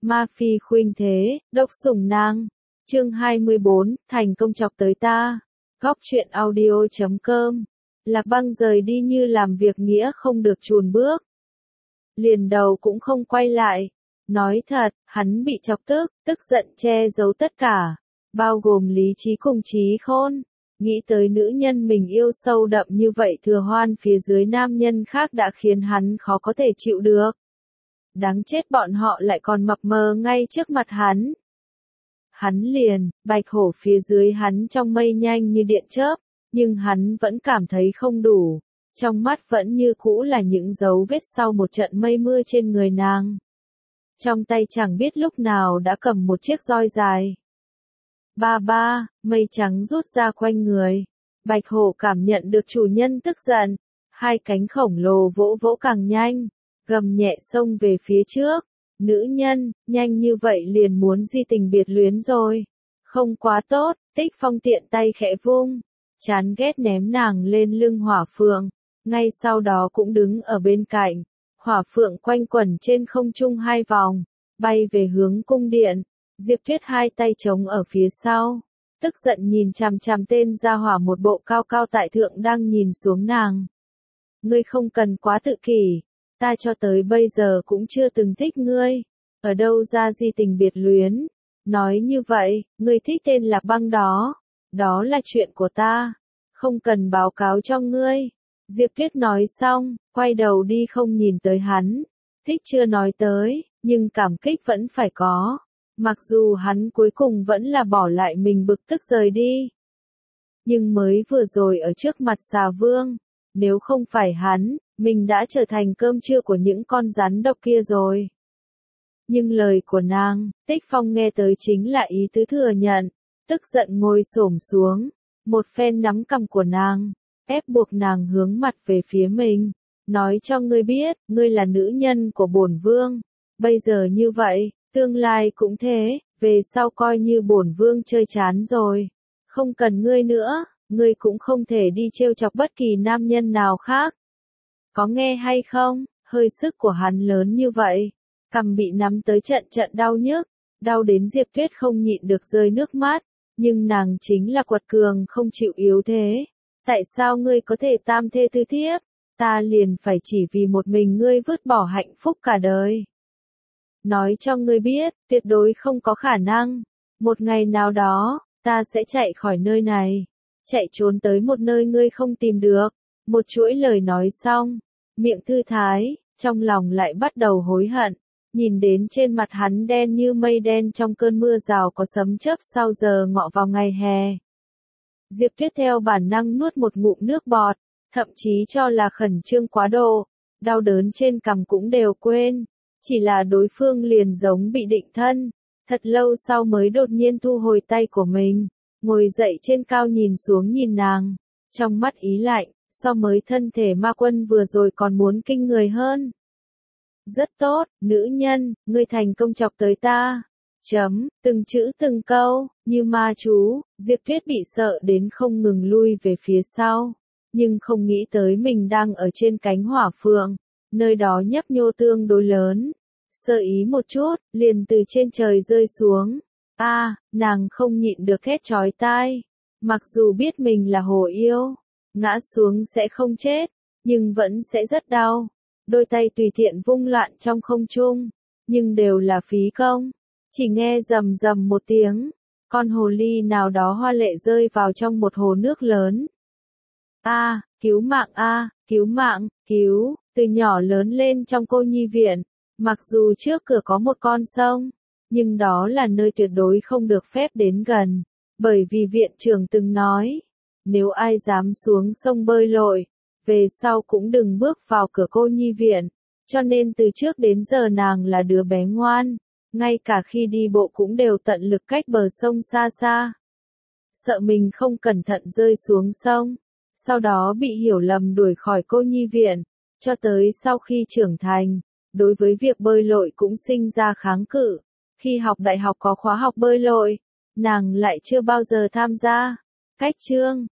Ma phi khuynh thế, độc sủng nàng. Chương 24, thành công chọc tới ta. Góc truyện audio.com. Lạc Băng rời đi như làm việc nghĩa không được chùn bước. Liền đầu cũng không quay lại. Nói thật, hắn bị chọc tức giận che giấu tất cả, bao gồm lý trí cùng trí khôn. Nghĩ tới nữ nhân mình yêu sâu đậm như vậy thừa hoan phía dưới nam nhân khác đã khiến hắn khó có thể chịu được. Đáng chết, bọn họ lại còn mập mờ ngay trước mặt hắn. Hắn liền, bạch hổ phía dưới hắn trong mây nhanh như điện chớp, nhưng hắn vẫn cảm thấy không đủ. Trong mắt vẫn như cũ là những dấu vết sau một trận mây mưa trên người nàng. Trong tay chẳng biết lúc nào đã cầm một chiếc roi dài. Ba, mây trắng rút ra quanh người. Bạch hổ cảm nhận được chủ nhân tức giận. Hai cánh khổng lồ vỗ vỗ càng nhanh. Gầm nhẹ xông về phía trước. Nữ nhân, nhanh như vậy liền muốn di tình biệt luyến rồi. Không quá tốt, Tích Phong tiện tay khẽ vung. Chán ghét ném nàng lên lưng hỏa phượng. Ngay sau đó cũng đứng ở bên cạnh. Hỏa phượng quanh quẩn trên không trung 2 vòng. Bay về hướng cung điện. Diệp Tuyết hai tay trống ở phía sau. Tức giận nhìn chằm chằm tên gia hỏa một bộ cao cao tại thượng đang nhìn xuống nàng. Ngươi không cần quá tự kỷ. Ta cho tới bây giờ cũng chưa từng thích ngươi. Ở đâu ra di tình biệt luyến. Nói như vậy, ngươi thích tên Lạc Băng đó. Đó là chuyện của ta. Không cần báo cáo cho ngươi. Diệp Tuyết nói xong, quay đầu đi không nhìn tới hắn. Thích chưa nói tới, nhưng cảm kích vẫn phải có. Mặc dù hắn cuối cùng vẫn là bỏ lại mình bực tức rời đi. Nhưng mới vừa rồi ở trước mặt xà vương, nếu không phải hắn, mình đã trở thành cơm trưa của những con rắn độc kia rồi. Nhưng lời của nàng, Tích Phong nghe tới chính là ý tứ thừa nhận, tức giận ngồi xổm xuống, một phen nắm cằm của nàng, ép buộc nàng hướng mặt về phía mình, nói cho ngươi biết, ngươi là nữ nhân của bổn vương, bây giờ như vậy, tương lai cũng thế, về sau coi như bổn vương chơi chán rồi, không cần ngươi nữa, ngươi cũng không thể đi trêu chọc bất kỳ nam nhân nào khác. Có nghe hay không? Hơi sức của hắn lớn như vậy, cằm bị nắm tới trận đau nhức, đau đến Diệp Tuyết không nhịn được rơi nước mắt, nhưng nàng chính là quật cường không chịu yếu thế. Tại sao ngươi có thể tam thê tứ thiếp? Ta liền phải chỉ vì một mình ngươi vứt bỏ hạnh phúc cả đời. Nói cho ngươi biết, tuyệt đối không có khả năng. Một ngày nào đó, ta sẽ chạy khỏi nơi này, chạy trốn tới một nơi ngươi không tìm được. Một chuỗi lời nói xong, miệng thư thái, trong lòng lại bắt đầu hối hận. Nhìn đến trên mặt hắn đen như mây đen trong cơn mưa rào có sấm chớp sau giờ ngọ vào ngày hè. Diệp Tuyết theo bản năng nuốt một ngụm nước bọt, thậm chí cho là khẩn trương quá độ, đau đớn trên cằm cũng đều quên. Chỉ là đối phương liền giống bị định thân, thật lâu sau mới đột nhiên thu hồi tay của mình, ngồi dậy trên cao nhìn xuống nhìn nàng, trong mắt ý lạnh, so mới thân thể ma quân vừa rồi còn muốn kinh người hơn. Rất tốt, nữ nhân, ngươi thành công chọc tới ta. Từng chữ từng câu, như ma chú, Diệp Tuyết bị sợ đến không ngừng lui về phía sau, nhưng không nghĩ tới mình đang ở trên cánh hỏa phượng, nơi đó nhấp nhô tương đối lớn. Sơ ý một chút, liền từ trên trời rơi xuống. Nàng không nhịn được thét chói tai. Mặc dù biết mình là hồ yêu, ngã xuống sẽ không chết, nhưng vẫn sẽ rất đau. Đôi tay tùy tiện vung loạn trong không trung, nhưng đều là phí công. Chỉ nghe rầm rầm một tiếng, con hồ ly nào đó hoa lệ rơi vào trong một hồ nước lớn. Cứu mạng cứu mạng, cứu, từ nhỏ lớn lên trong cô nhi viện. Mặc dù trước cửa có một con sông, nhưng đó là nơi tuyệt đối không được phép đến gần, bởi vì viện trưởng từng nói, nếu ai dám xuống sông bơi lội, về sau cũng đừng bước vào cửa cô nhi viện, cho nên từ trước đến giờ nàng là đứa bé ngoan, ngay cả khi đi bộ cũng đều tận lực cách bờ sông xa xa. Sợ mình không cẩn thận rơi xuống sông, sau đó bị hiểu lầm đuổi khỏi cô nhi viện, cho tới sau khi trưởng thành. Đối với việc bơi lội cũng sinh ra kháng cự. Khi học đại học có khóa học bơi lội, nàng lại chưa bao giờ tham gia. Cách chương,